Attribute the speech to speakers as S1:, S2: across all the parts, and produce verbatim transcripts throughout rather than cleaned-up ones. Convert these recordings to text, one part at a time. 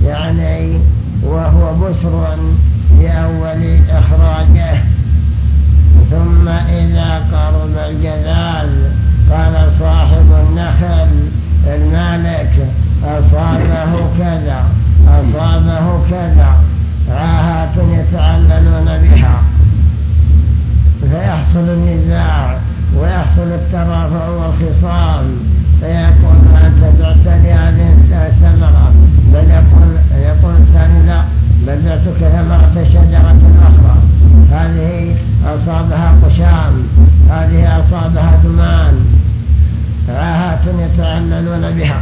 S1: يعني وهو بسر لأول إخراجه. ثم إذا قرب الجذاذ قال صاحب النخل المالك أصابه كذا أصابه كذا، عاهات يتعللون بها، فيحصل النزاع ويحصل الترافع والخصام، فيقول أنت بعت لي هذه الثمرة، بل يقول, يقول الثاني لا، بل بعتك ثمرة الشجرة الأخرى، هذه أصابها قشام، هذه أصابها دمان، عاهات يتعللون بها.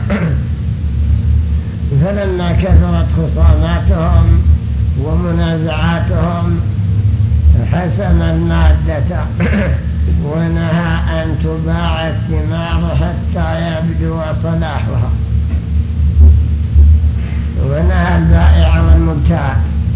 S1: فلما كثرت خصاماتهم ومنازعاتهم حسم المادة ونهى أن تباع الثمار حتى يبدو صلاحها، ونهى البائع والمبتاع.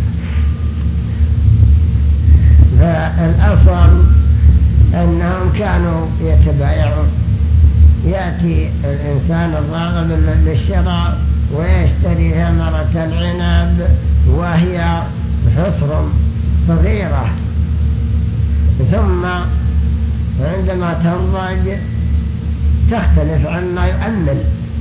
S1: فالأصل أنهم كانوا يتبايعون، يأتي الإنسان الراغب للشراء ويشتري ثمرة العنب وهي حصر صغيرة، ثم عندما تنضج تختلف عما يؤمل،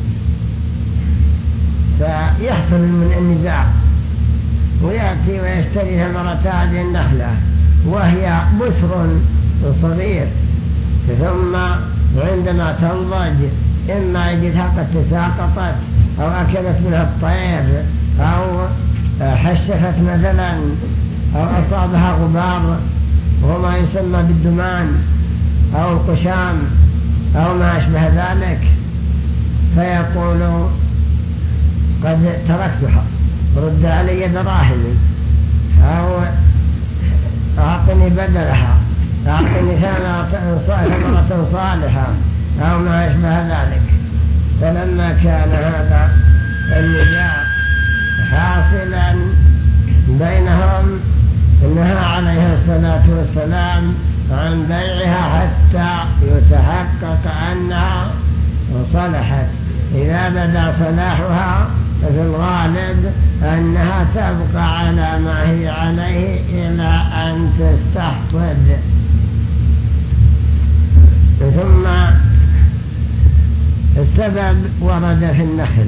S1: فيحصل من النزاع، ويأتي ويشتري ثمرة هذه النخلة وهي بسر صغير، ثم عندما تنضج إما يجدها قد تساقطت أو أكلت منها الطير أو حشفت مثلا أو أصابها غبار وما يسمى بالدمان أو القشام أو ما أشبه ذلك، فيقول قد تركتها، رد علي دراهمي، أو أعطني بدلها، أعطني ثمرة صالحة أو ما أشبه ذلك. فلما كان هذا النزاع حاصلا بينهم نهى عليه الصلاة والسلام عن بيعها حتى يتحقق أنها صلحت. إذا بدا صلاحها ففي الغالب أنها تبقى على ما هي عليه إلى أن تستحصد. ثم السبب ورد في النخل،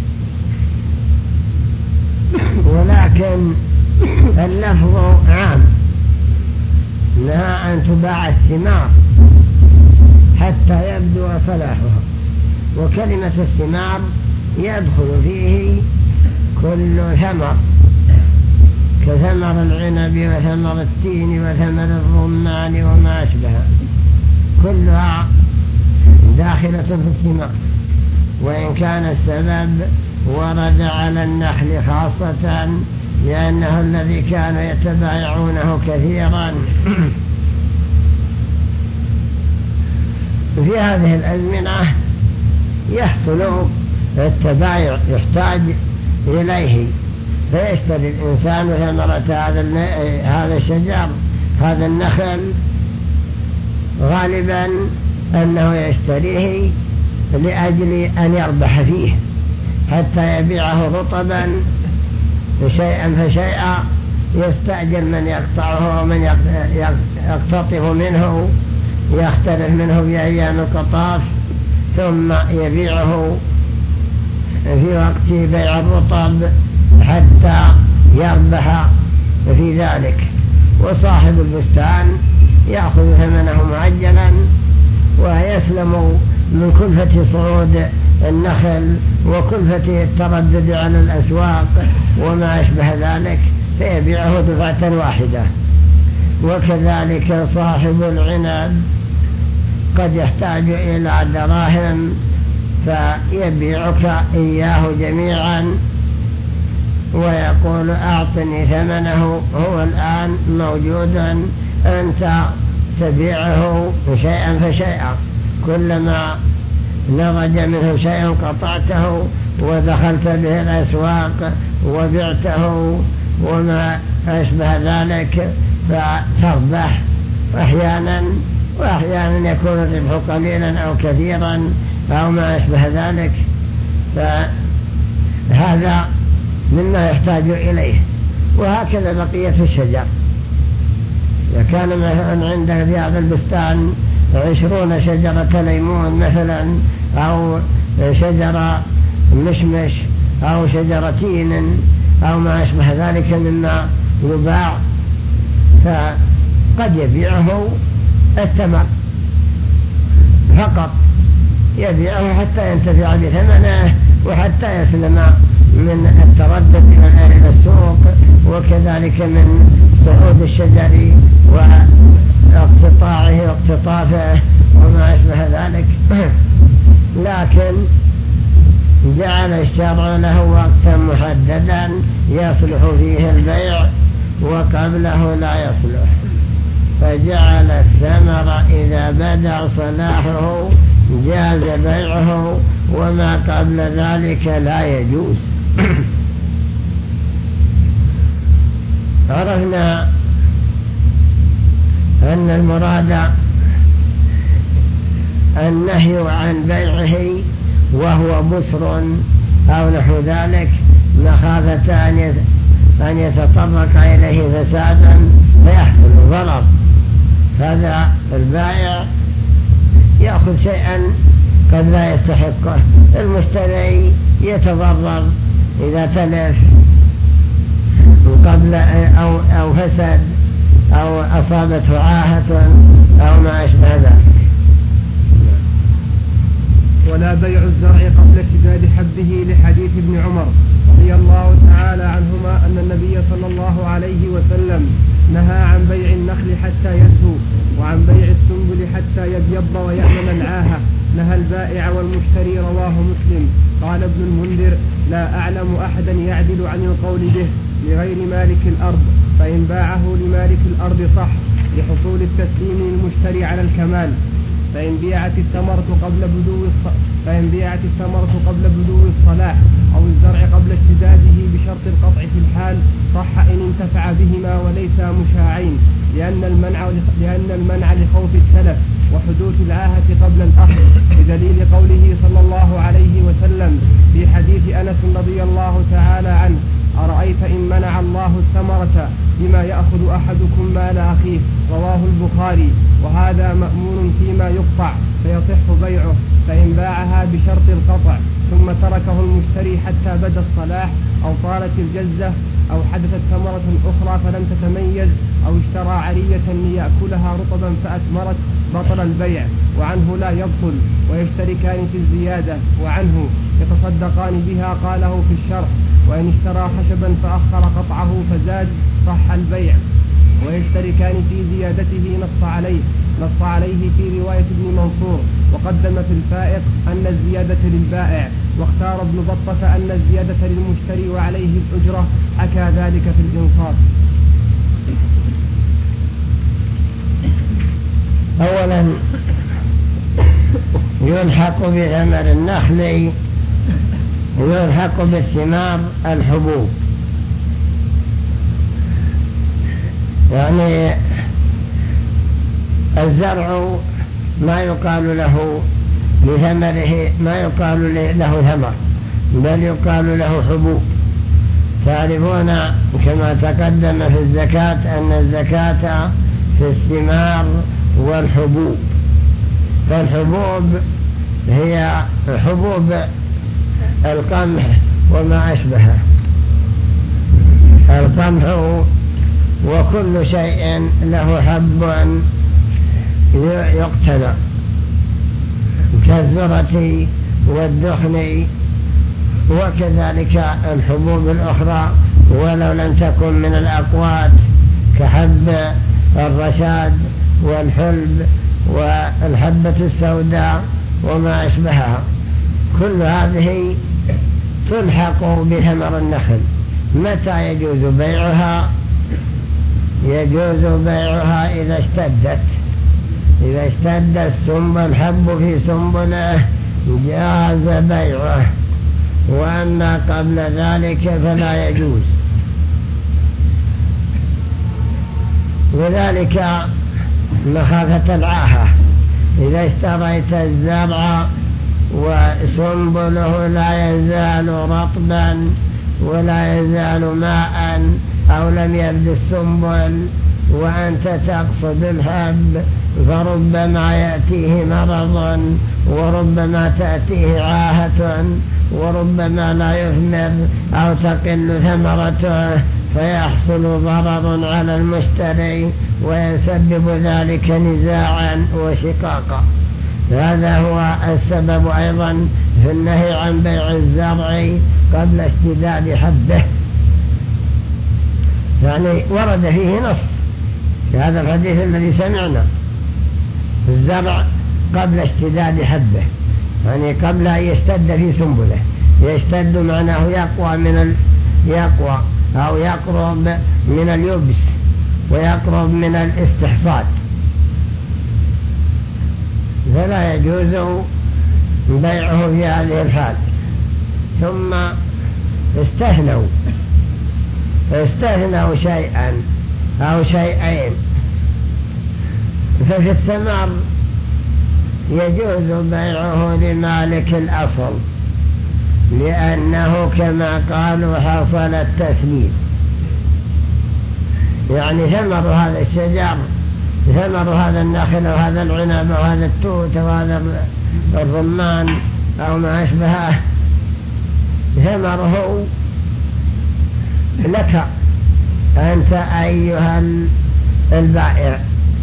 S1: ولكن اللفظ عام، نهى أن تباع الثمار حتى يبدو صلاحها، وكلمة الثمار يدخل فيه كل ثمر كثمر العنب وثمر التين وثمر الرمان وما أشبه، كلها داخلة في الثمار، وإن كان السبب ورد على النخل خاصة لأنه الذي كانوا يتبايعونه كثيرا. في هذه الأزمنة يحصل التبايع، يحتاج إليه، فيشتري الإنسان ثمرة هذا الشجر هذا النخل، غالبا أنه يشتريه لأجل أن يربح فيه حتى يبيعه رطبا شيئا فشيئا، يستأجر من يقطعه ومن يقتطف منه، يختلف منه بأيام القطاف، ثم يبيعه في وقت بيع الرطب حتى يربح في ذلك. وصاحب البستان يأخذ ثمنه معجلا ويسلم من كلفة صعود النخل وكلفة التردد على الأسواق وما أشبه ذلك، فيبيعه دفعة واحدة. وكذلك صاحب العنب قد يحتاج إلى دراهم فيبيعك إياه جميعا ويقول أعطني ثمنه، هو الآن موجودا، أنت تبيعه شيئا فشيئا، كلما نضج منه شيء قطعته ودخلت به الأسواق وبعته وما أشبه ذلك فتربح أحيانا، وأحيانا يكون الربح قليلا أو كثيرا أو ما أشبه ذلك. فهذا مما يحتاج إليه. وهكذا بقية الشجر. إذا كان مثلا عندك في هذا البستان عشرون شجرة ليمون مثلا، أو شجرة مشمش، أو شجرة تين، أو ما أشبه ذلك مما يباع، فقد يبيعه الثمر فقط، يبيعه حتى ينتفع بثمنه وحتى يسلم من التردد إلى السوق، وكذلك من صعود الشجر واقتطاعه واقتطافه وما أشبه ذلك. لكن جعل الشرع له وقتا محددا يصلح فيه البيع وقبله لا يصلح، فجعل الثمر إذا بدأ صلاحه جاز بيعه، وما قبل ذلك لا يجوز. عرفنا أن المراد النهي عن بيعه وهو بسر أو نحو ذلك، مخافة أن يتطرق إليه فسادا فيحصل ضرر. هذا البائع يأخذ شيئا قد لا يستحقه، المشتري يتضرر إذا تلف قبل أو, أو فسد أو أصابته عاهة أو ما أشبه ذلك.
S2: ولا بيع الزرع قبل اشتداد حبه، لحديث ابن عمر رضي الله تعالى عنهما أن النبي صلى الله عليه وسلم نهى عن بيع النخل حتى يزهو، وعن بيع السنبل حتى يبيض ويأمن العاهة، نهى البائع والمشتري. رواه مسلم. قال ابن المنذر: لا أعلم أحدا يعدل عن القول به لغير مالك الأرض، فإن باعه لمالك الأرض صح لحصول التسليم للمشتري على الكمال. فإن بيعت الثمرة قبل بدو الص... فإن بيعت الثمرة قبل بدو الصلاح أو الزرع قبل اشتداده بشرط القطع في الحال صح إن انتفع بهما وليس مشاعين، لأن المنع لأن المنع لخوف التلف وحدوث العاهة قبل الأخذ، بدليل قوله صلى الله عليه وسلم في حديث أنس رضي الله تعالى عنه: أرأيت إن منع الله الثمرة بما يأخذ أحدكم مال أخيه. رواه البخاري. وهذا مأمون فيما يقطع فيصح بيعه، فإن باعها بشرط القطع ثم تركه المشتري حتى بدا الصلاح أو طالت الجزة أو حدثت ثمرة أخرى فلم تتميز أو اشترى عرية ليأكلها رطبا فأثمرت بطل البيع، وعنه لا يبطل، ويشتركان في الزيادة، وعنه يتصدقان بها. قاله في الشرح: وإن اشترى خشبا فأخر قطعه فزاد صح البيع، ويشتركان في زيادته. نص عليه نص عليه في رواية ابن منصور، وقدم في الفائق أن الزيادة للبائع، واختار ابن بطة أن الزيادة للمشتري وعليه الأجرة، حكى ذلك في الإنصاف.
S1: أولا يلحق بثمر النخل يلحق بالثمار الحبوب، يعني الزرع ما يقال له لثمره ما يقال له ثمر، بل يقال له حبوب. تعرفون كما تقدم في الزكاة أن الزكاة في الثمار والحبوب، فالحبوب هي حبوب القمح وما أشبهه، القمح وكل شيء له حب يقتنى كالذرة والدخن، وكذلك الحبوب الأخرى ولو لم تكن من الأقوات كحب الرشاد والحلب والحبة السوداء وما أشبهها، كل هذه تلحق بثمر النخل. متى يجوز بيعها؟ يجوز بيعها إذا اشتدت إذا اشتد السنبل الحب في سنبله جاز بيعه، وأما قبل ذلك فلا يجوز. وذلك مخافة العاهة. إذا اشتريت الزرع وسنبله لا يزال رطبا ولا يزال ماء أو لم يبد السنبل وأنت تقصد الحب، فربما يأتيه مرض وربما تأتيه عاهة وربما لا يثمر أو تقل ثمرته فيحصل ضرر على المشتري ويسبب ذلك نزاعا وشقاقا. هذا هو السبب أيضا في النهي عن بيع الزرع قبل اشتداد حبه، يعني ورد فيه نص في هذا الحديث الذي سمعنا، الزرع قبل اشتداد حبه، يعني قبل أن يشتد في سنبله. يشتد معناه يقوى من ال... يقوى أو يقرب من اليبس ويقرب من الاستحصاد، فلا يجوز بيعه في هذه الحال. ثم استثنوا استثنوا شيئا أو شيئين، ففي الثمر يجوز بيعه لمالك الأصل لأنه كما قالوا حصل التسليم، يعني ثمر هذا الشجر، ثمر هذا النخل وهذا العنب وهذا التوت وهذا الرمان أو ما أشبهه، ثمره لك أنت أيها البائع،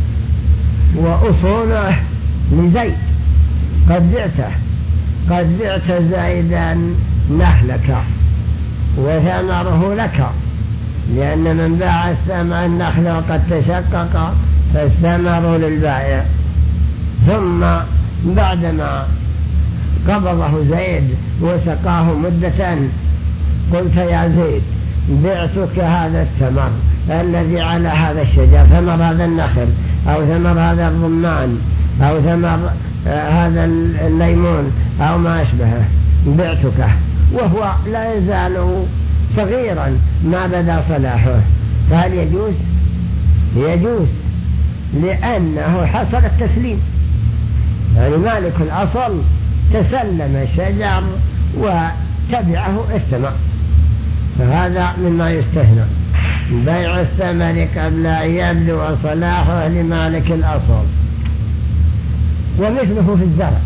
S1: وأصوله لزيد قد بعته قد بعت زيدا نخلك وثمره لك، لأن من باع الثمر النخل وقد تشقق فالثمر للبائع. ثم بعدما قبضه زيد وسقاه مدة قلت يا زيد بعتك هذا الثمر الذي على هذا الشجر، ثمر هذا النخل أو ثمر هذا الرمان أو ثمر هذا الليمون أو ما أشبهه، بعتك، وهو لا يزال صغيرا ما بدا صلاحه، فهل يجوز؟ يجوز، لأنه حصل التسليم، يعني مالك الأصل تسلم الشجر وتبعه الثمر، فهذا مما يستثنى، بيع الثمر قبل أن يبدو صلاحه لمالك الأصل. ومثله في الزرع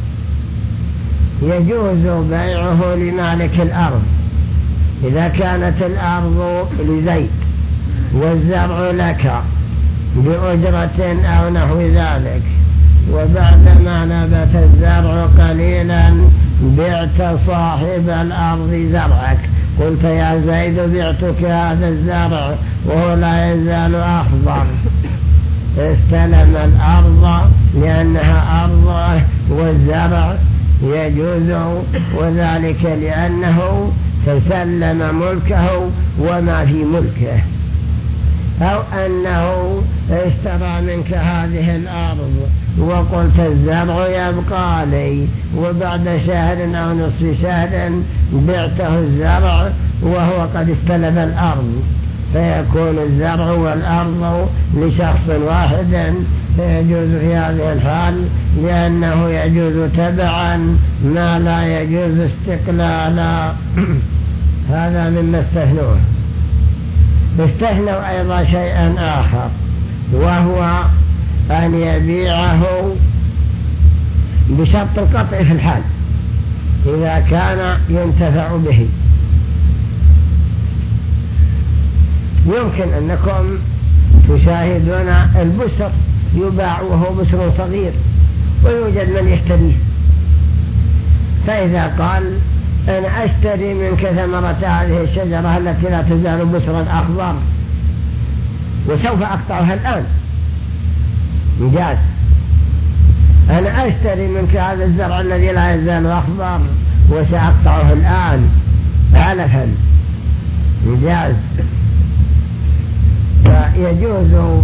S1: يجوز بيعه لمالك الأرض إذا كانت الأرض لزيد والزرع لك بأجرة أو نحو ذلك، وبعدما نبت الزرع قليلا بعت صاحب الأرض زرعك، قلت يا زيد بعتك هذا الزرع وهو لا يزال أخضر، استلم الأرض لأنها أرضه والزرع يجوز، وذلك لأنه تسلم ملكه وما في ملكه، أو أنه اشترى منك هذه الأرض وقلت الزرع يبقى لي، وبعد شهر أو نصف شهر بعته الزرع وهو قد استلم الأرض، فيكون الزرع والأرض لشخص واحد، فيجوز في هذه الحال لأنه يجوز تبعا ما لا يجوز استقلالا. هذا مما استثنوه. استثنوا أيضا شيئا آخر، وهو أن يبيعه بشرط القطع في الحال إذا كان ينتفع به. يمكن أنكم تشاهدون البسر يباع وهو بسر صغير ويوجد من يشتريه، فإذا قال أنا أشتري منك ثمرة هذه الشجرة التي لا تزال بسرا أخضر وسوف أقطعها الآن، مجاز. أنا أشتري منك هذا الزرع الذي لا يزال أخضر وسأقطعه الآن علفا، مجاز. فيجوز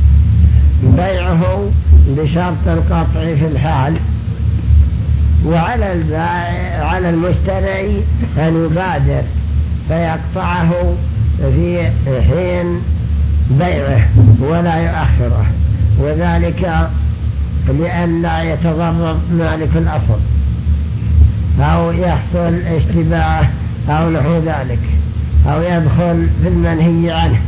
S1: بيعه بشرط القطع في الحال، وعلى البائع على المشتري أن يبادر فيقطعه في حين بيعه ولا يؤخره، وذلك لأن لا يتضرر مالك الأصل أو يحصل اشتباه أو نحو ذلك، أو يدخل في المنهي عنه.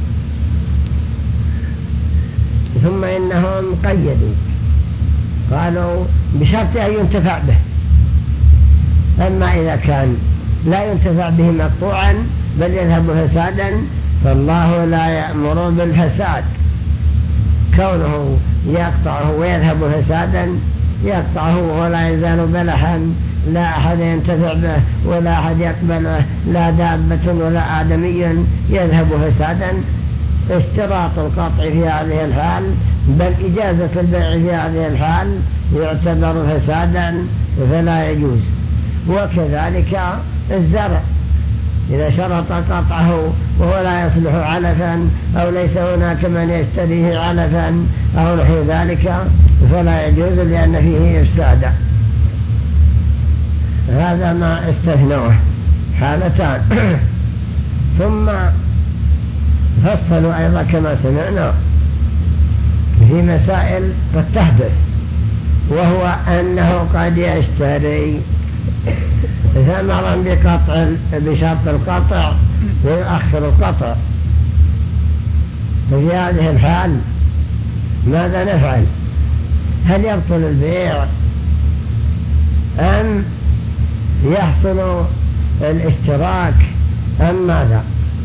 S1: ثم إنهم قيدوا قالوا بشرط أن ينتفع به. أما إذا كان لا ينتفع به مقطوعا بل يذهب فسادا فالله لا يأمر بالفساد. كونه يقطعه ويذهب فسادا يقطعه ولا يزال بلحا لا أحد ينتفع به ولا أحد يقبله لا دابة ولا آدمي يذهب فسادا. اشتراط القطع في هذه الحال بل إجازة البيع في هذه الحال يعتبر فسادا فلا يجوز. وكذلك الزرع إذا شرط قطعه وهو لا يصلح علفا أو ليس هناك من يشتريه علفا أو نحو ذلك فلا يجوز لأن فيه إفسادا. هذا ما استثنوه حالتان. ثم فصلوا أيضا كما سمعنا في مسائل قد تحدث، وهو أنه قد يشتري ثمرا بقطع بشرط القطع ويؤخر القطع. ففي هذه الحال ماذا نفعل؟ هل يبطل البيع أم يحصل الاشتراك أم ماذا؟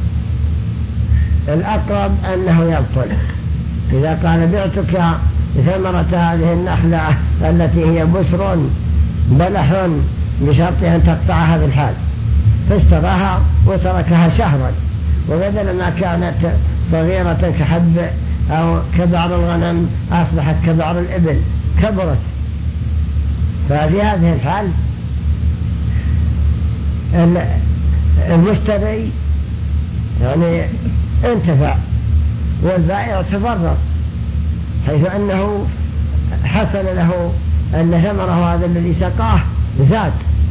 S1: الأقرب أنه يبطل. إذا قال بعتك ثمرة هذه النخلة التي هي بسر بلح بشرط أن تقطعها في الحال، فاشتراها وتركها شهرا، وبدل ما كانت صغيرة كحب أو كبعر الغنم أصبحت كبعر الإبل كبرت. ففي هذه الحال المشتري يعني انتفع والبائع تضرر، حيث أنه حصل له أن ثمره هذا الذي سقاه زاد.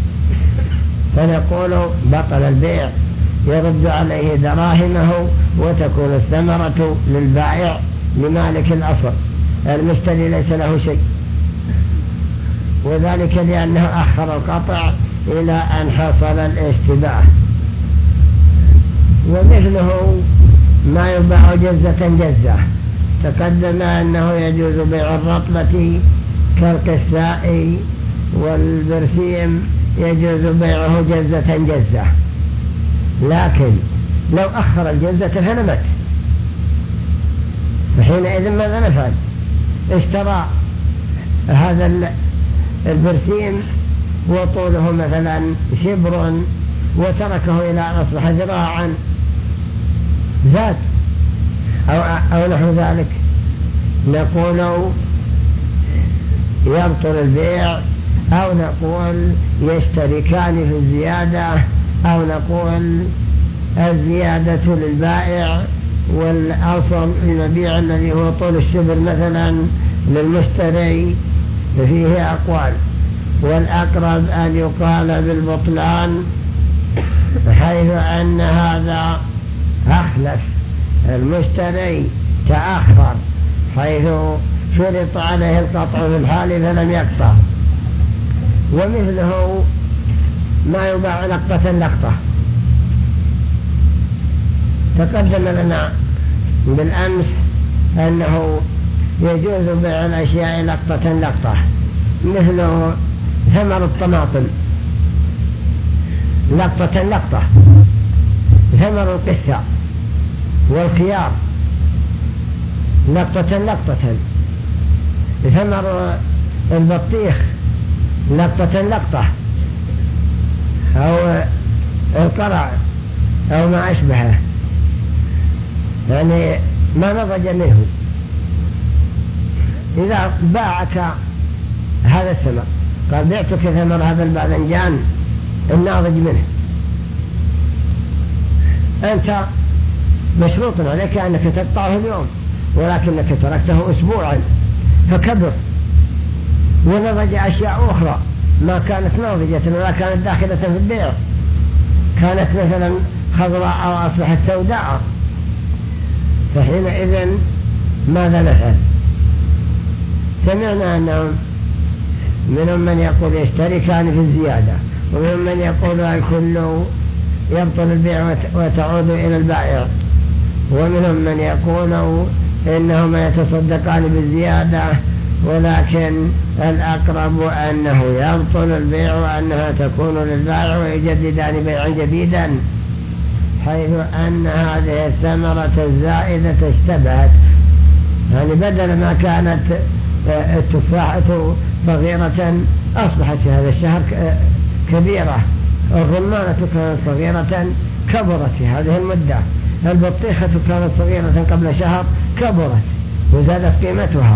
S1: فنقول بطل البيع، يرد عليه دراهمه وتكون الثمرة للبائع لمالك الأصل، المشتري ليس له شيء، وذلك لأنه أخر القطع إلى أن حصل الاشتباه. ومثله ما يباع جزة جزة، تقدم أنه يجوز بيع الرطبة كالقثاء والبرسيم يجوز بيعه جزة جزة، لكن لو أخر الجزة فنمت فحينئذ ماذا نفعل؟ اشترى هذا البرسيم وطوله مثلا شبر وتركه إلى أن أصبح ذراعا زاد أو, أو نحو ذلك، نقول يبطل البيع، أو نقول يشتركان في الزيادة، أو نقول الزيادة للبائع والأصل المبيع الذي هو طول الشبر مثلا للمشتري. فيه أقوال، والأقرب أن يقال بالبطلان، حيث أن هذا أخلف المشتري تأخر، حيث شرط عليه القطع في الحال فلم يقطع. ومثله ما يباع لقطة لقطة، تقدم لنا بالأمس أنه يجوز بيع الأشياء لقطة لقطة، مثل ثمر الطماطم لقطة لقطة، ثمر القثة والخيار لقطة لقطة، ثمر البطيخ لقطة لقطة، أو القرع أو ما أشبهه، يعني ما نضج منه. إذا باعك هذا الثمر قال بعتك ثمر هذا الباذنجان الناضج منه، أنت مشروط عليك أنك تقطعه اليوم، ولكنك تركته أسبوعا فكبر ونضج أشياء أخرى ما كانت ناضجة ولا كانت داخلة في البيع، كانت مثلا خضراء أو أصبحت سوداء، فحينئذ ماذا نفعل؟ سمعنا أنهم منهم من يقول يشتركان في الزيادة، ومنهم من يقول الكل يبطل البيع وتعود إلى البائع. ومنهم من يقول إنهما يتصدقان بالزيادة، ولكن الأقرب أنه يبطل البيع وأنها تكون للبائع ويجددان بيعا جديدا، حيث أن هذه الثمرة الزائدة اشتبهت. يعني بدل ما كانت التفاحة صغيرة أصبحت في هذا الشهر كبيرة، الرمانة كانت صغيرة كبرت في هذه المدة، البطيخة كانت صغيرة قبل شهر كبرت وزادت قيمتها.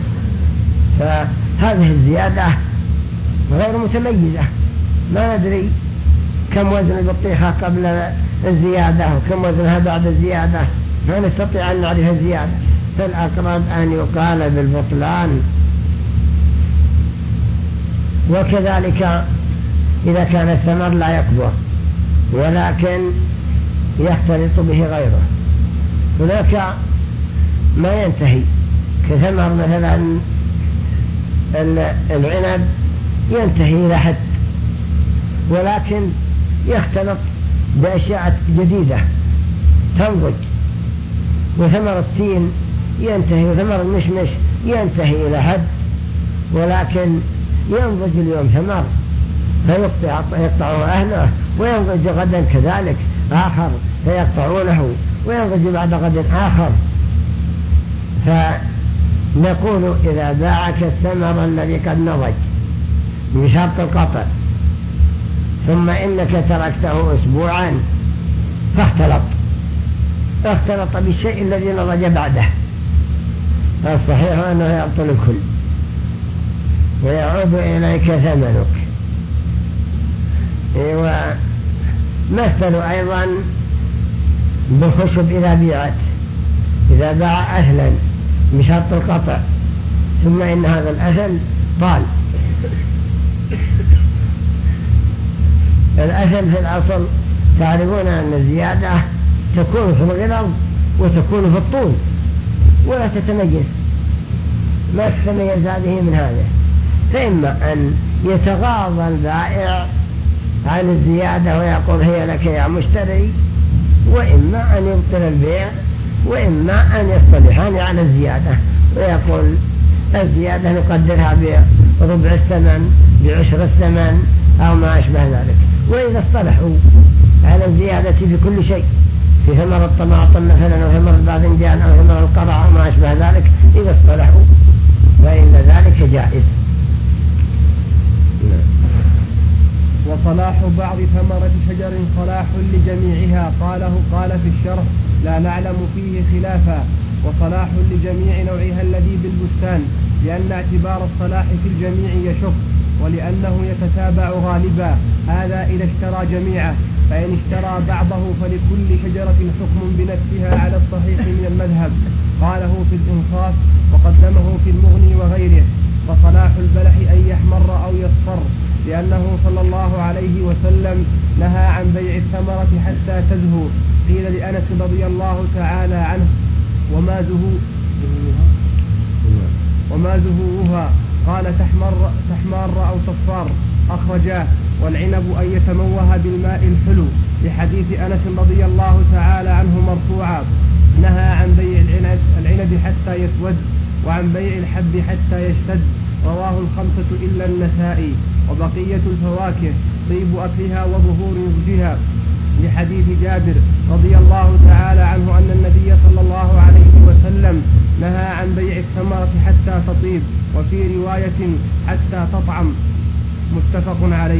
S1: فهذه الزيادة غير متميزة، ما ندري كم وزن البطيخة قبل الزيادة وكم وزنها بعد الزيادة، ما نستطيع أن نعرف الزيادة، فالأقرب أن يقال بالبطلان. وكذلك إذا كان الثمر لا يكبر ولكن يختلط به غيره، هناك ما ينتهي كثمر مثلا العنب ينتهي إلى حد، ولكن يختلط بأشياء جديدة تنضج، وثمر التين ينتهي، وثمر المشمش ينتهي إلى حد، ولكن ينضج اليوم ثمر فيقطعه أهله، وينضج غدا كذلك آخر فيقطعونه، وينضج بعد غد آخر. فنقول إذا باعك الثمر الذي قد نضج بشرط القطع، ثم إنك تركته أسبوعا فاختلط اختلط بالشيء الذي نضج بعده، فالصحيح أنه يبطل الكل ويعود إليك ثمنك. ومثل أيضا بالخشب إذا بيعت، إذا باع أثلا بشرط القطع ثم إن هذا الأثل طال، الأثل في الأصل تعرفون أن الزيادة تكون في الغلظ وتكون في الطول ولا تتميز، ما تتميز هذه من هذه، فإما أن يتغاضى البائع عن الزيادة ويقول هي لك يا مشتري، وإما أن يبطل البيع، وإما أن يصطلحان على الزيادة ويقول الزيادة نقدرها بربع الثمن بعشر الثمن أو ما أشبه ذلك. وإذا اصطلحوا على الزيادة في كل شيء، في ثمر الطماطم مثلا أو ثمر الباذنجان أو ثمر القرع أو ما أشبه ذلك، إذا اصطلحوا فإن ذلك جائز.
S2: وصلاح بعض ثمرة شجر صلاح لجميعها، قاله قال في الشرح لا نعلم فيه خلافا، وصلاح لجميع نوعها الذي بالبستان، لأن اعتبار الصلاح في الجميع يشق، ولأنه يتتابع غالبا، هذا إذا اشترى جميعه، فإن اشترى بعضه فلكل شجرة حكم بنفسها على الصحيح من المذهب، قاله في الإنصاف وقدمه في المغني وغيره. وصلاح البلح أن يحمر أو يصفر، لأنه صلى الله عليه وسلم نهى عن بيع الثمرة حتى تزهو. قيل لأنس رضي الله تعالى عنه وما زهو وما زهوها، قال تحمر, تحمار أو تصفار، أخرجاه. والعنب أن يتموه بالماء الحلو، لحديث أنس رضي الله تعالى عنه مرفوعا نهى عن بيع العنب, العنب حتى يسود، وعن بيع الحب حتى يشتد، رواه الخمسة إلا النسائي. وبقية الفواكه طيب أكلها وظهور نضجها، لحديث جابر رضي الله تعالى عنه أن النبي صلى الله عليه وسلم نهى عن بيع الثمرة حتى تطيب، وفي رواية حتى تطعم، متفق عليه.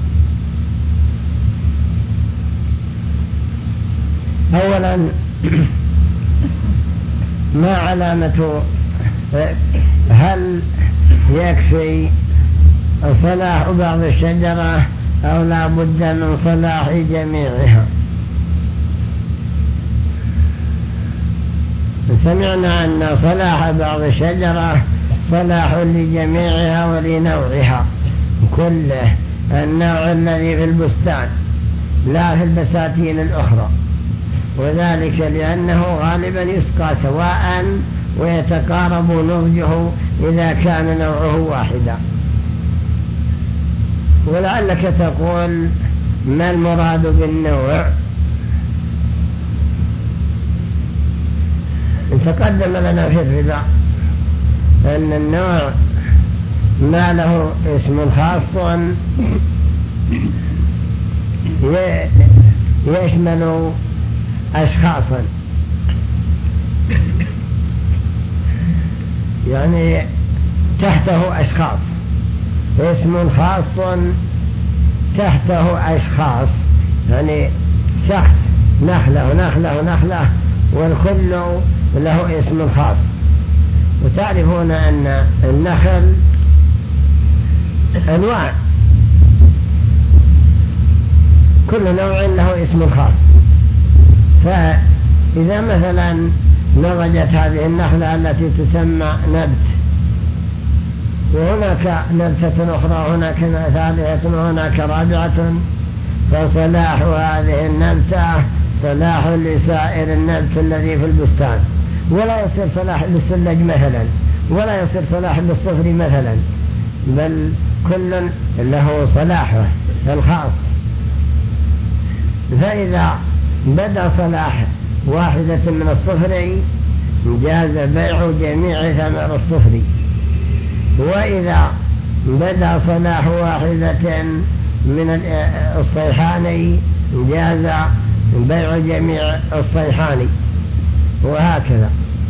S1: أولا ما علامة هل يكفي صلاح بعض الشجرة أو لا بد من صلاح جميعها؟ سمعنا أن صلاح بعض الشجرة صلاح لجميعها ولنوعها كله، النوع الذي في البستان لا في البساتين الأخرى، وذلك لأنه غالبا يسقى سواء ويتقارب نضجه إذا كان نوعه واحدا. ولعلك تقول ما المراد بالنوع؟ تقدم لنا في الربا أن النوع ما له اسم خاص يشمل أشخاصا، يعني تحته أشخاص، اسم خاص تحته أشخاص، يعني شخص نخلة نخلة نخلة والكل له اسم خاص. وتعرفون أن النخل أنواع، كل نوع له اسم خاص. فإذا مثلا نضجت هذه النخلة التي تسمى نبت، وهناك نبتة أخرى، هناك ثالثة وهناك رابعة، فصلاح هذه النبتة صلاح لسائر النبت الذي في البستان، ولا يصير صلاح للسلج مثلا، ولا يصير صلاح للصفر مثلا، بل كل له صلاحه الخاص. فإذا بدا صلاح واحدة من الصفر جاز بيع جميع ثمر الصفر، وإذا بدا صلاح واحدة من الصيحاني جاز بيع جميع الصيحاني، وهكذا.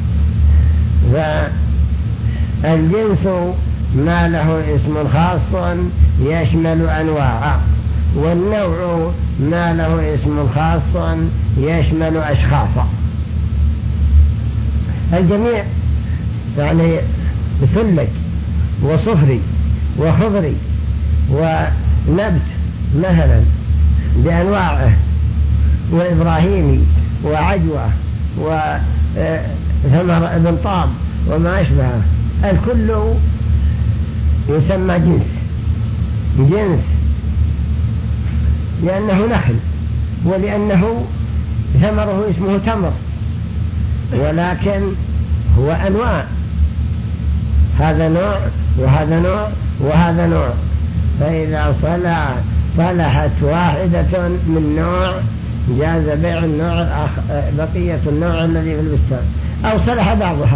S1: فالجنس ما له اسم خاص يشمل أنواع، والنوع ما له اسم خاص يشمل أشخاصا. الجميع يعني سلج وصفري وخضري ونبت مثلا بأنواعه، وإبراهيمي وعجوة وثمر ابن طاب وما أشبهه، الكل يسمى جنس جنس لأنه نخل، ولأنه ثمره اسمه تمر، ولكن هو أنواع، هذا نوع وهذا نوع وهذا نوع. فإذا صلح صلحت واحدة من نوع جاز بيع النوع الآخر بقية النوع الذي في البستان، أو صلح بعضها،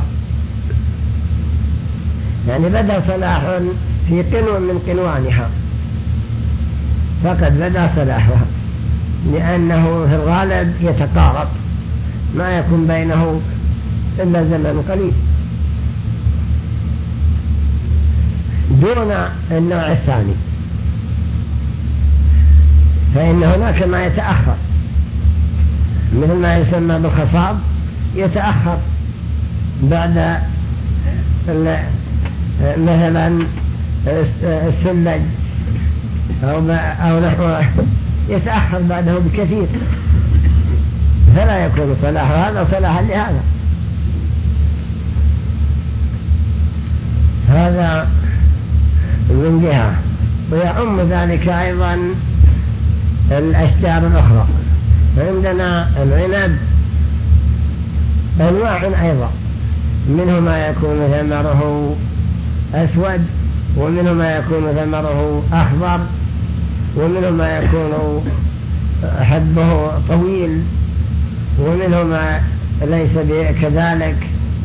S1: يعني بدأ صلاح في قنو من قنوانها فقد بدأ صلاحها، لأنه في الغالب يتقارب، ما يكون بينه إلا زمن قليل، دون النوع الثاني. فإن هناك ما يتأخر، مثل ما يسمى بالخصاب، يتأخر بعد مثلا السلج أو, أو نحوه، يتأخر بعده بكثير، فلا يكون صلاح هذا صلاحا لهذا. هذا من جهة. ويعم ذلك أيضا الأشجار الأخرى. عندنا العنب أنواع أيضا، منه ما يكون ثمره أسود، ومنه ما يكون ثمره أخضر، ومنه ما يكون حبه طويل، ومنه ما ليس كذلك،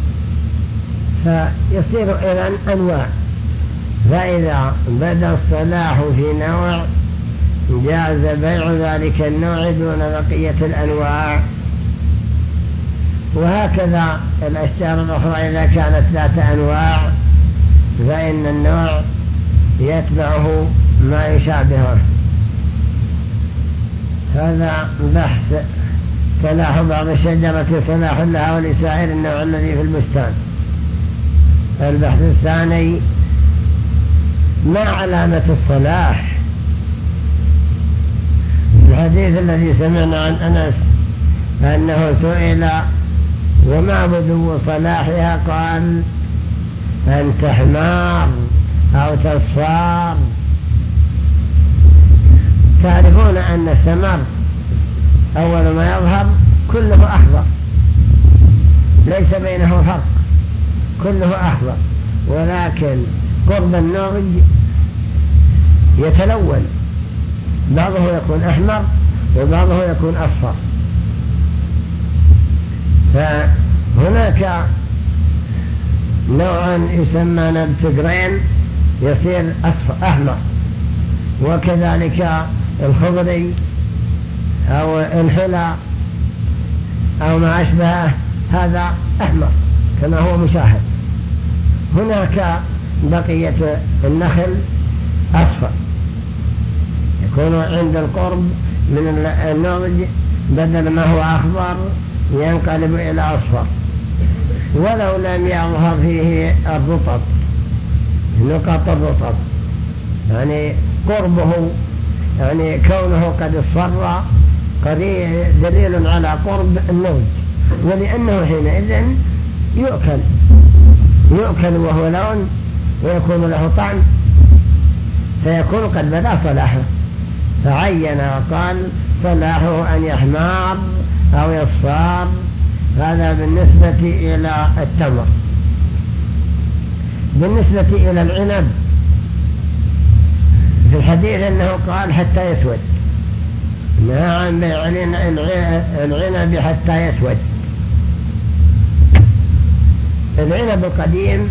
S1: فيصير إذن أنواع. فإذا بدأ الصلاح في نوع جاز بيع ذلك النوع دون بقية الأنواع. وهكذا الأشجار الأخرى إذا كانت ذات أنواع فإن النوع يتبعه ما يشابهه. هذا بحث صلاح بعض الشجرة صلاح لها ولسائر النوع الذي في البستان. البحث الثاني: ما علامة الصلاح؟ الحديث الذي سمعنا عن أنس أنه سئل وما بدو صلاحها، قال أن تحمار أو تصفار. تعرفون أن الثمر أول ما يظهر كله أخضر، ليس بينه فرق، كله أخضر، ولكن قرب النضج يتلون بعضه يكون أحمر وبعضه يكون أصفر. فهناك نوع يسمى نبت جرين يصير أصفر أحمر، وكذلك الخضري أو الحلى أو ما أشبهه هذا أحمر كما هو مشاهد. هناك بقية النخل أصفر، يكون عند القرب من النضج بدل ما هو أخضر ينقلب إلى أصفر، ولو لم يظهر فيه الرطب، نقاط الرطب، يعني قربه، يعني كونه قد اصفر دليل على قرب النضج، ولأنه حينئذ يؤكل يؤكل وهو لون ويكون له طعم، فيكون قد بدا صلاحه، فعين وقال صلاحه أن يحمر أو يصفر. هذا بالنسبة إلى التمر. بالنسبة إلى العنب في الحديث أنه قال حتى يسود، نهى عن بيع العنب حتى يسود. العنب القديم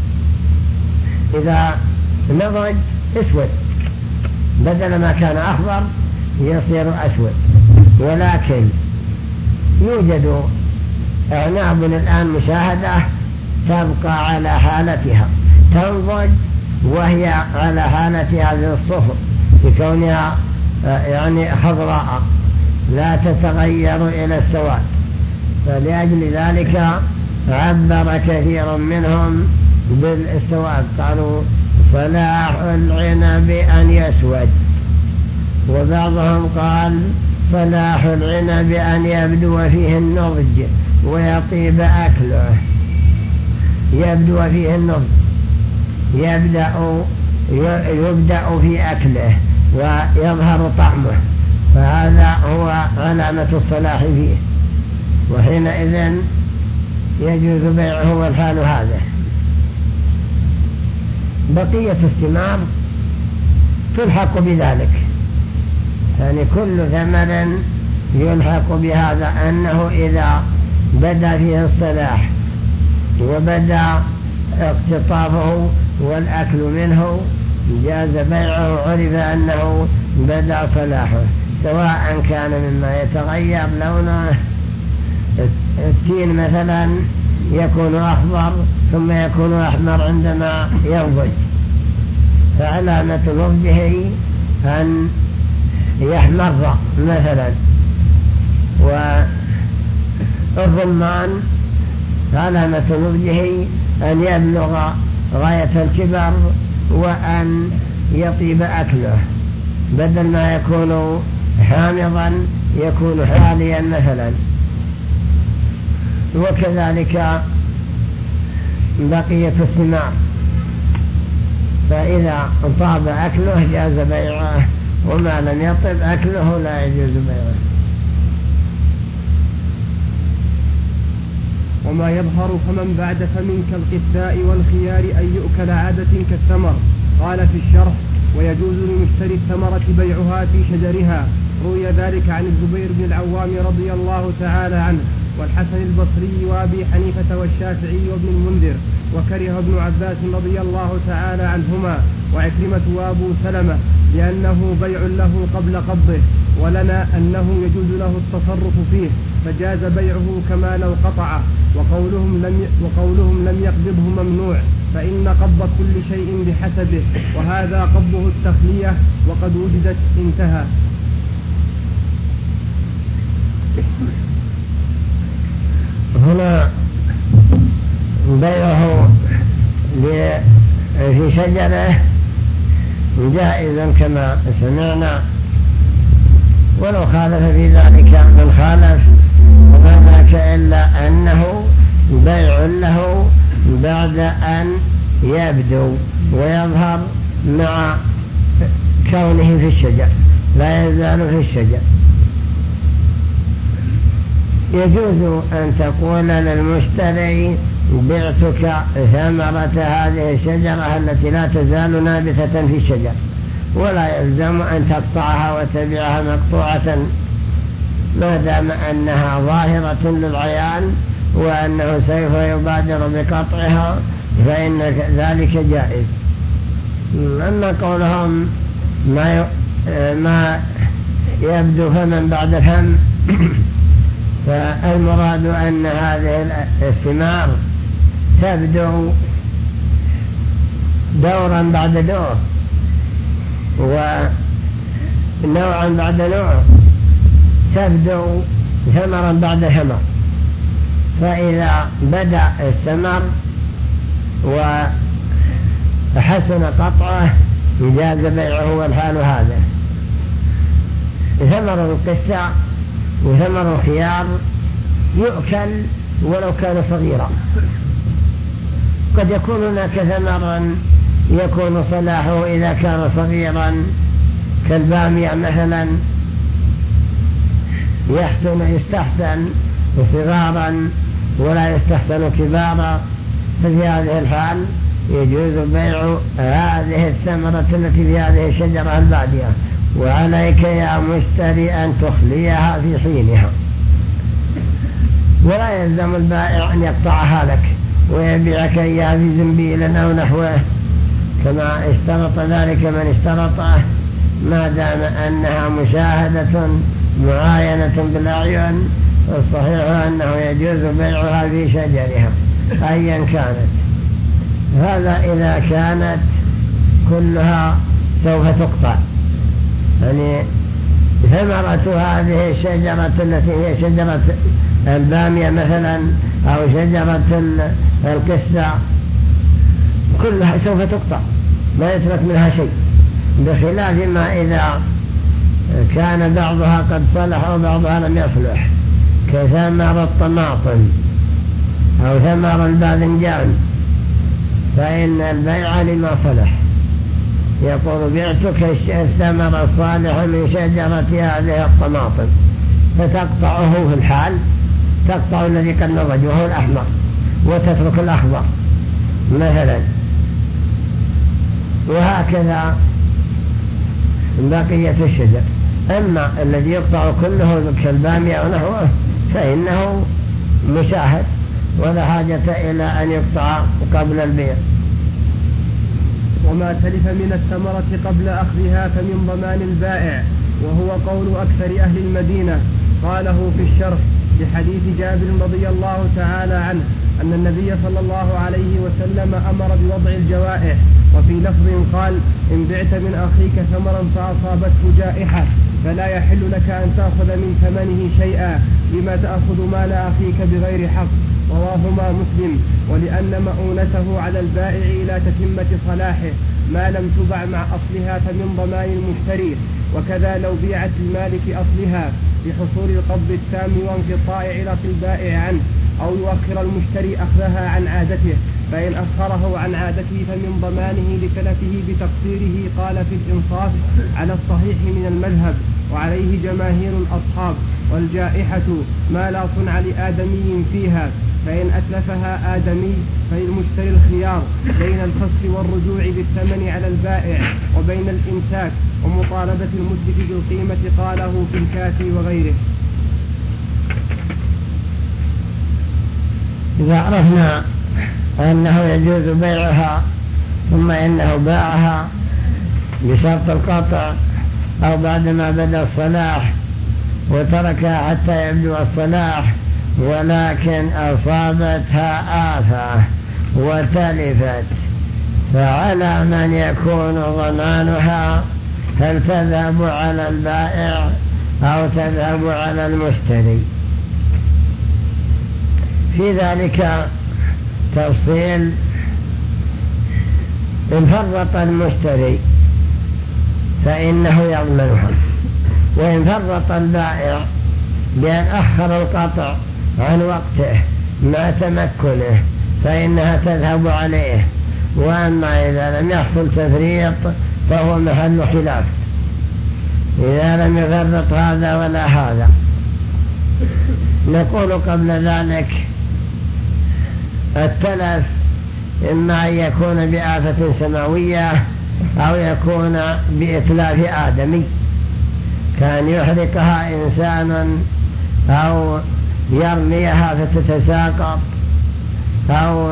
S1: إذا نضج اسود، بدل ما كان أخضر يصير أسود. ولكن يوجد أعناب الآن مشاهدة تبقى على حالتها، تنضج وهي على حالتها للصفر بكونها يعني خضراء لا تتغير إلى السواد. فلأجل ذلك عبر كثير منهم بالسواد، قالوا صلاح العنب أن يسود، وبعضهم قال صلاح العنب أن يبدو فيه النضج ويطيب أكله. يبدو فيه النضج، يبدأ يبدأ في أكله ويظهر طعمه، فهذا هو علامة الصلاح فيه، وحينئذ يجوز بيعه والحال هذا. بقية الثمار تلحق بذلك، يعني كل ثمر يلحق بهذا، أنه إذا بدأ فيه الصلاح وبدأ اقتطافه والأكل منه جاز بيعه، عرف أنه بدأ صلاحه، سواء كان مما يتغير لونه. التين مثلا يكون أخضر ثم يكون أحمر عندما ينضج، فعلامة نضجه أن يحمر مثلا. والرمان علامة نضجه أن يبلغ غاية الكبر وأن يطيب أكله، بدل ما يكون حامضا يكون حاليا مثلا. وكذلك بقية الثمار، فإذا طاب أكله جاز بيعه، وما لم يطب أكله لا يجوز بيعه.
S2: وما يظهر فمن بعد فمن كالقثاء والخيار أن يؤكل عادة كالثمر. قال في الشرح: ويجوز لمشتري الثمرة بيعها في شجرها. روي ذلك عن الزبير بن العوام رضي الله تعالى عنه، والحسن البصري وأبي حنيفة والشافعي وابن المنذر، وكره ابن عباس رضي الله تعالى عنهما وعكرمة وأبو سلمة، لأنه بيع له قبل قبضه، ولنا أنه يجوز له التصرف فيه، فجاز بيعه كما لو قطعه. وقولهم لم وقولهم لم يقبضه ممنوع، فإن قبض كل شيء بحسبه، وهذا قبضه التخلية وقد وجدت. انتهى.
S1: هنا بيعه في شجره جائزا كما سمعنا، ولو خالف في ذلك من خالف، وما ذاك إلا أنه بيع له بعد أن يبدو ويظهر مع كونه في الشجر، لا يزال في الشجر. يجوز أن تقول للمشتري: بعتك ثمرة هذه الشجرة التي لا تزال نابتة في الشجر، ولا يلزم أن تقطعها وتبيعها مقطوعة ما دام أنها ظاهرة للعيان وأنه سوف يبادر بقطعها فإن ذلك جائز. أما قولهم ما ما يبدو فمن بعد فم فالمراد أن هذه الثمار تبدو دورا بعد دور ونوعا بعد نوع، تبدو ثمرا بعد ثمر، فإذا بدأ الثمر وحسن قطعه جاز بيعه والحال هذا. ثمر القسع وثمر الخيار يؤكل ولو كان صغيرا. قد يكون هناك ثمرا يكون صلاحه إذا كان صغيرا كالبامية مثلا يحسن يستحسن صغارا ولا يستحسن كبارا، ففي هذه الحال يجوز بيع هذه الثمرة التي في هذه الشجرة البادية. وعليك يا مشتري أن تخليها في حينها، ولا يلزم البائع أن يقطعها لك ويبيعك إياها في زنبيل أو نحوه كما اشترط ذلك من اشترطه، ما دام أنها مشاهدة معاينة بالأعين. والصحيح أنه يجوز بيعها في شجرها أيا كانت. هذا إذا كانت كلها سوف تقطع، يعني ثمرة هذه الشجرة التي هي شجرة البامية مثلا أو شجرة القسع كلها سوف تقطع لا يترك منها شيء، بخلاف ما إذا كان بعضها قد صلح وبعضها لم يصلح كثمر الطماطم أو ثمر الباذنجان، فإن البيع لما صلح. يقول بعتك الثمر الصالح من شجرة هذه الطماطم، فتقطعه في الحال، تقطع الذي قد نضج وهو الأحمر وتترك الأخضر مثلا، وهكذا بقية الشجر. أما الذي يقطع كله كالبامية ونحوه فإنه مشاهد ولا حاجة إلى أن يقطع قبل البيع.
S2: وما تلف من الثمرة قبل أخذها فمن ضمان البائع، وهو قول أكثر أهل المدينة. قاله في الشرح لحديث جابر رضي الله تعالى عنه أن النبي صلى الله عليه وسلم أمر بوضع الجوائح، وفي لفظ قال: إن بعت من أخيك ثمرا فأصابته جائحة فلا يحل لك أن تأخذ من ثمنه شيئا، لما تأخذ مال أخيك بغير حق. رواهما مسلم. ولأن مؤونته على البائع إلى تتمة صلاحه ما لم تبع مع أصلها فمن ضمان المشتري. وكذا لو بيعت المالك أصلها بحصول القبض التام وانقطاع عرف البائع عنه، أو يؤخر المشتري أخذها عن عادته، فإن أخره عن عادته فمن ضمانه لتلفه بتقصيره. قال في الإنصاف على الصحيح من المذهب وعليه جماهير الأصحاب. والجائحة ما لا صنع لآدمي فيها، فإن أتلفها آدمي فللمشتري الخيار بين الفسخ والرجوع بالثمن على البائع وبين الإمساك ومطالبة المتلف بالقيمة. قاله في الكافي وغيره.
S1: إذا عرفنا أنه يجوز بيعها ثم إنه باعها بشرط القطع أو بعدما بدأ الصلاح وتركها حتى يبدو الصلاح، ولكن أصابتها آفة وتلفت، فعلى من يكون ضمانها؟ هل تذهب على البائع أو تذهب على المشتري؟ في ذلك تفصيل. إن فرط المشتري فإنه يضمنها، وإن فرط البائع بأن أخر القطع عن وقته مع تمكنه فإنها تذهب عليه. وأما إذا لم يحصل تفريط فهو محل خلاف، إذا لم يفرط هذا ولا هذا. نقول قبل ذلك التلف إما أن يكون بآفة سماوية أو يكون بإتلاف آدمي، كان يحرقها إنسان أو يرميها فتتساقط أو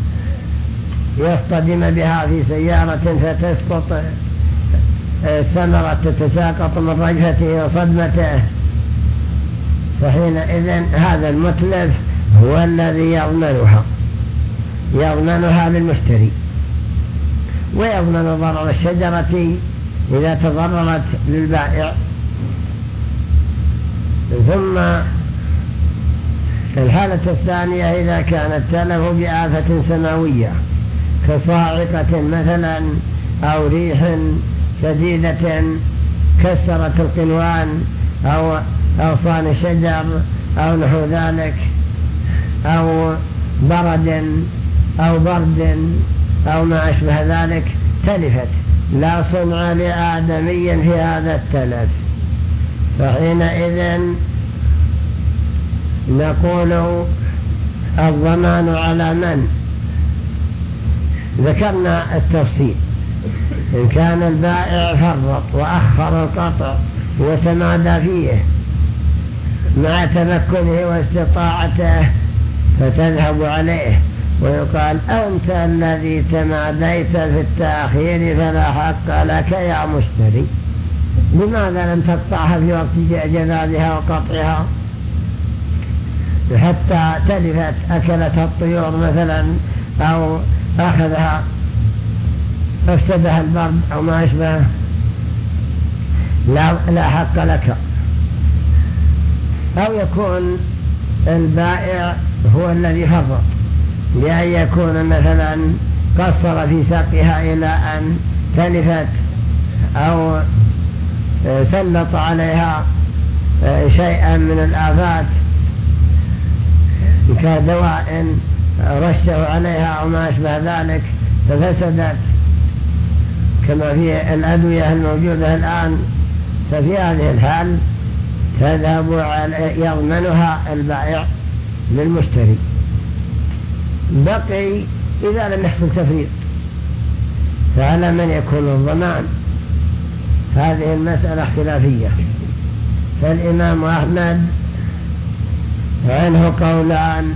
S1: يصطدم بها في سيارة فتسقط الثمرة تتساقط من رجفته وصدمته، فحينئذ هذا المتلف هو الذي يضمنها يضمنها للمشتري، ويضمن ضرر الشجرة إذا تضررت للبائع. ثم الحالة الثانية إذا كان التلف بآفة سماوية كصاعقة مثلا أو ريح شديدة كسرت القنوان أو أغصان الشجر أو نحو ذلك، أو برد أو برد أو ما أشبه ذلك، تلفت لا صنع لآدمي في هذا التلف، فحينئذ نقول الضمان على من؟ ذكرنا التفصيل، إن كان البائع فرط وأخر القطع وتمادى فيه مع تمكنه واستطاعته فتذهب عليه ويقال أنت الذي تماديت في التأخير فلا حق لك يا مشتري، لماذا لم تقطعها في وقت جذاذها وقطعها حتى تلفت أكلتها الطيور مثلا أو أخذها أفسدها البرد أو ما أشبه، لا, لا حق لك. أو يكون البائع هو الذي فرط، لأن يكون مثلا قصر في ساقها إلى أن تلفت أو سلط عليها شيئا من الآفات كدواء رشه عليها أو ما أشبه ذلك ففسدت كما في الأدوية الموجودة الآن، ففي هذه الحال تذهب يضمنها البائع للمشتري. بقي إذا لم يحصل تفريط فعلى من يكون الضمان؟ هذه المسألة اختلافية، فالإمام أحمد عنه قولان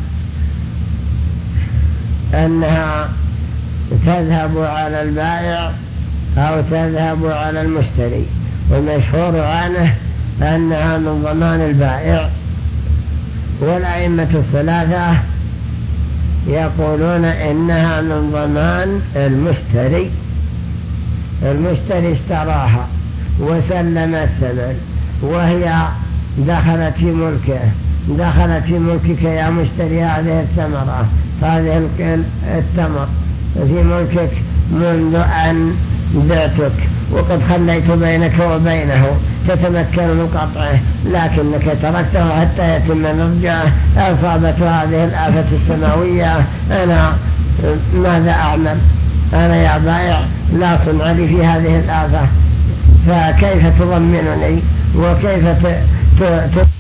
S1: أنها تذهب على البائع أو تذهب على المشتري، والمشهور عنه أنها من ضمان البائع. والأئمة الثلاثة يقولون إنها من ضمان المشتري، المشتري اشتراها وسلم الثمن وهي دخلت في ملكه، دخلت في ملكك يا مشتري هذه الثمرة، هذه التمر في ملكك منذ أن بعتك، وقد خليت بينك وبينه تتمكن من قطعه، لكنك تركته حتى يتم نضجه، أصابت هذه الآفة السماوية، أنا ماذا أعمل؟ أنا يا بائع لا صنع لي في هذه الآفة، فكيف تضمنني وكيف ت... ت...